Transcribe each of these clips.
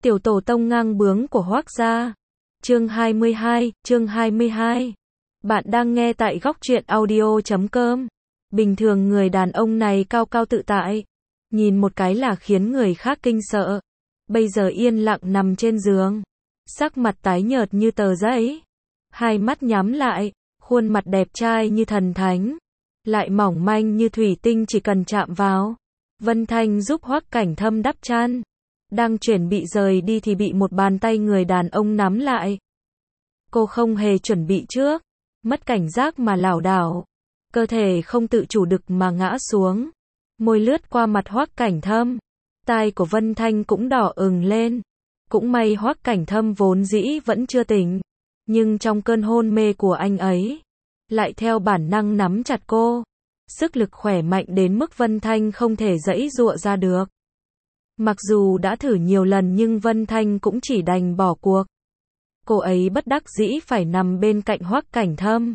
Tiểu tổ tông ngang bướng của Hoác gia. Chương 22. Bạn đang nghe tại góc truyện audio.com. Bình thường người đàn ông này cao cao tự tại, nhìn một cái là khiến người khác kinh sợ. Bây giờ yên lặng nằm trên giường, sắc mặt tái nhợt như tờ giấy, hai mắt nhắm lại, khuôn mặt đẹp trai như thần thánh, lại mỏng manh như thủy tinh chỉ cần chạm vào. Vân Thanh giúp Hoắc Cảnh Thâm đắp chăn, đang chuẩn bị rời đi thì bị một bàn tay người đàn ông nắm lại. Cô không hề chuẩn bị trước, mất cảnh giác mà lảo đảo, cơ thể không tự chủ được mà ngã xuống, môi lướt qua mặt Hoắc Cảnh Thâm, tai của Vân Thanh cũng đỏ ửng lên. Cũng may Hoắc Cảnh Thâm vốn dĩ vẫn chưa tỉnh, nhưng trong cơn hôn mê của anh ấy, lại theo bản năng nắm chặt cô, sức lực khỏe mạnh đến mức Vân Thanh không thể giãy giụa ra được. Mặc dù đã thử nhiều lần nhưng Vân Thanh cũng chỉ đành bỏ cuộc. Cô ấy bất đắc dĩ phải nằm bên cạnh Hoắc Cảnh Thâm.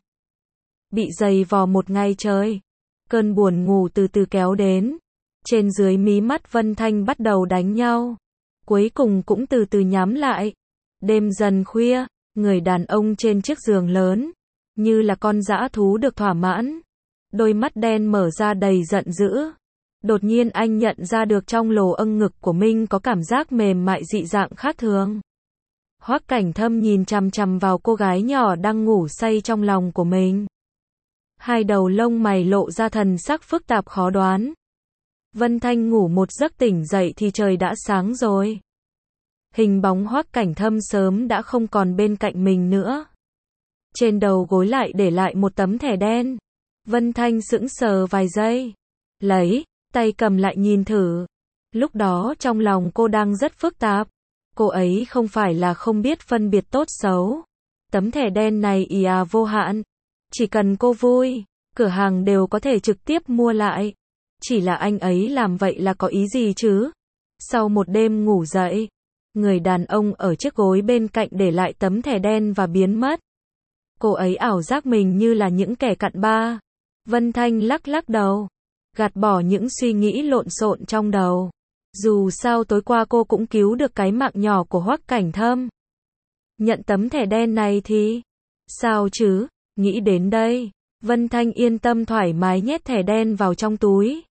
Bị giày vò một ngày trời, cơn buồn ngủ từ từ kéo đến. Trên dưới mí mắt Vân Thanh bắt đầu đánh nhau, cuối cùng cũng từ từ nhắm lại. Đêm dần khuya, người đàn ông trên chiếc giường lớn, như là con dã thú được thỏa mãn. Đôi mắt đen mở ra đầy giận dữ. Đột nhiên anh nhận ra được trong lỗ âng ngực của mình có cảm giác mềm mại dị dạng khác thường. Hoắc Cảnh Thâm nhìn chằm chằm vào cô gái nhỏ đang ngủ say trong lòng của mình. Hai đầu lông mày lộ ra thần sắc phức tạp khó đoán. Vân Thanh ngủ một giấc tỉnh dậy thì trời đã sáng rồi. Hình bóng Hoắc Cảnh Thâm sớm đã không còn bên cạnh mình nữa. Trên đầu gối lại để lại một tấm thẻ đen. Vân Thanh sững sờ vài giây, lấy tay cầm lại nhìn thử. Lúc đó trong lòng cô đang rất phức tạp. Cô ấy không phải là không biết phân biệt tốt xấu. Tấm thẻ đen này vô hạn. Chỉ cần cô vui, cửa hàng đều có thể trực tiếp mua lại. Chỉ là anh ấy làm vậy là có ý gì chứ? Sau một đêm ngủ dậy, người đàn ông ở chiếc gối bên cạnh để lại tấm thẻ đen và biến mất. Cô ấy ảo giác mình như là những kẻ cặn ba. Vân Thanh lắc lắc đầu, gạt bỏ những suy nghĩ lộn xộn trong đầu. Dù sao tối qua cô cũng cứu được cái mạng nhỏ của Hoắc Cảnh Thâm. Nhận tấm thẻ đen này thì sao chứ? Nghĩ đến đây, Vân Thanh yên tâm thoải mái nhét thẻ đen vào trong túi.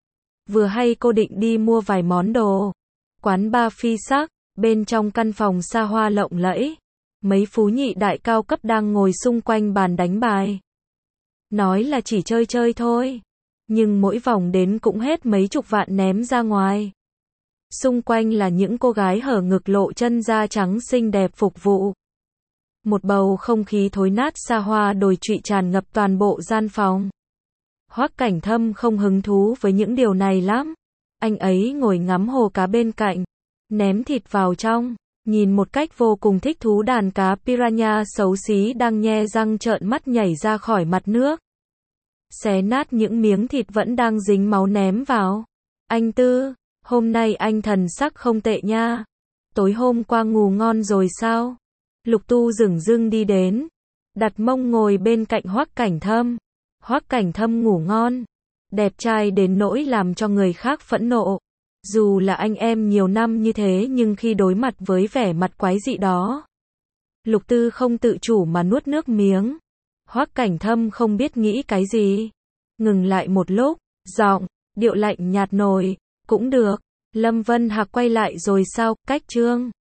Vừa hay cô định đi mua vài món đồ. Quán bar phi sắc, bên trong căn phòng xa hoa lộng lẫy, mấy phú nhị đại cao cấp đang ngồi xung quanh bàn đánh bài. Nói là chỉ chơi chơi thôi, nhưng mỗi vòng đến cũng hết mấy chục vạn ném ra ngoài. Xung quanh là những cô gái hở ngực lộ chân da trắng xinh đẹp phục vụ. Một bầu không khí thối nát xa hoa đồi trụy tràn ngập toàn bộ gian phòng. Hoắc Cảnh Thâm không hứng thú với những điều này lắm. Anh ấy ngồi ngắm hồ cá bên cạnh, ném thịt vào trong, nhìn một cách vô cùng thích thú đàn cá piranha xấu xí đang nhe răng trợn mắt nhảy ra khỏi mặt nước. Xé nát những miếng thịt vẫn đang dính máu ném vào. Anh Tư, hôm nay anh thần sắc không tệ nha. Tối hôm qua ngủ ngon rồi sao? Lục Tu dửng dưng đi đến, đặt mông ngồi bên cạnh Hoắc Cảnh Thâm. Hoắc Cảnh Thâm ngủ ngon, đẹp trai đến nỗi làm cho người khác phẫn nộ. Dù là anh em nhiều năm như thế nhưng khi đối mặt với vẻ mặt quái dị đó, Lục Tư không tự chủ mà nuốt nước miếng. Hoắc Cảnh Thâm không biết nghĩ cái gì, ngừng lại một lúc, giọng, điệu lạnh nhạt nổi, cũng được. Lâm Vân Hạc quay lại rồi sao? Cách Trương